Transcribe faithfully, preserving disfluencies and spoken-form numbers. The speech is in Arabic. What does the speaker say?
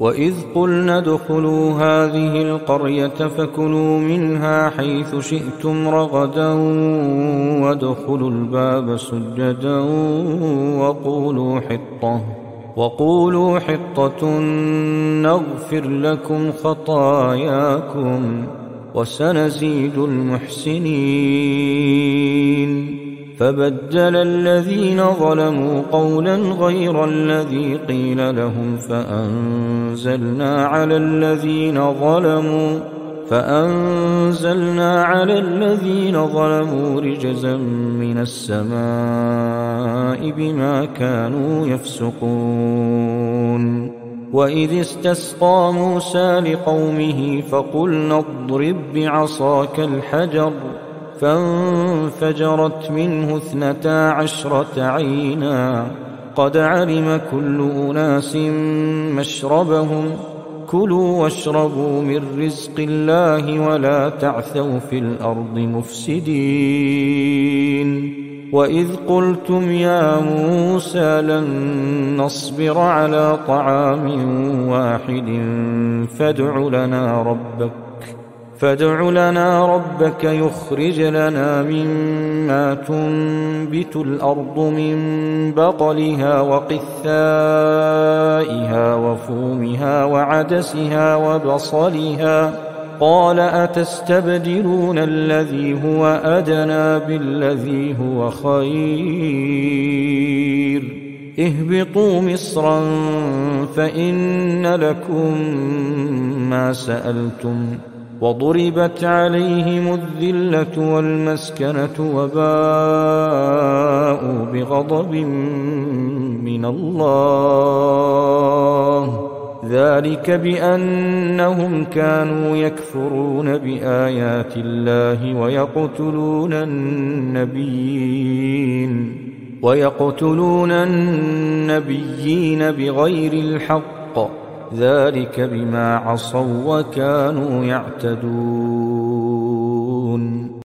وإذ قلنا ادخلوا هذه القرية فكلوا منها حيث شئتم رغدا وادخلوا الباب سجدا وقولوا حطة وقولوا حطة نغفر لكم خطاياكم وسنزيد المحسنين. فبدل الذين ظلموا قولا غير الذي قيل لهم فأنزلنا على الذين ظلموا فأنزلنا على الذين ظلموا رجزا من السماء بما كانوا يفسقون. وإذ استسقى موسى لقومه فقلنا اضرب بعصاك الحجر فانفجرت منه اثنتا عشرة عينا قد علم كل أناس مشربهم كلوا واشربوا من رزق الله ولا تعثوا في الأرض مفسدين. وإذ قلتم يا موسى لن نصبر على طعام واحد فادع لنا ربك فادع لنا ربك يخرج لنا مما تنبت الأرض من بقلها وقثائها وفومها وعدسها وبصلها قال أتستبدلون الذي هو أدنى بالذي هو خير اهبطوا مصرا فإن لكم ما سألتم وضربت عليهم الذلة والمسكنة وباءوا بغضب من الله ذلك بأنهم كانوا يكفرون بآيات الله ويقتلون النبيين ويقتلون النبيين بغير الحق ذلك بما عصوا وكانوا يعتدون.